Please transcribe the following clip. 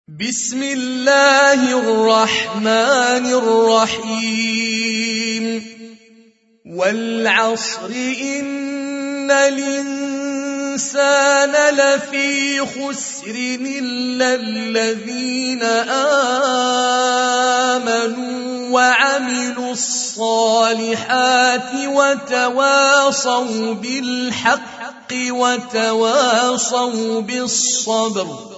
بسم الله الرحمن الرحيم والعصر إن الإنسان لفي خسر إلا الذين آمنوا وعملوا الصالحات وتواصوا بالحق وتواصوا بالصبر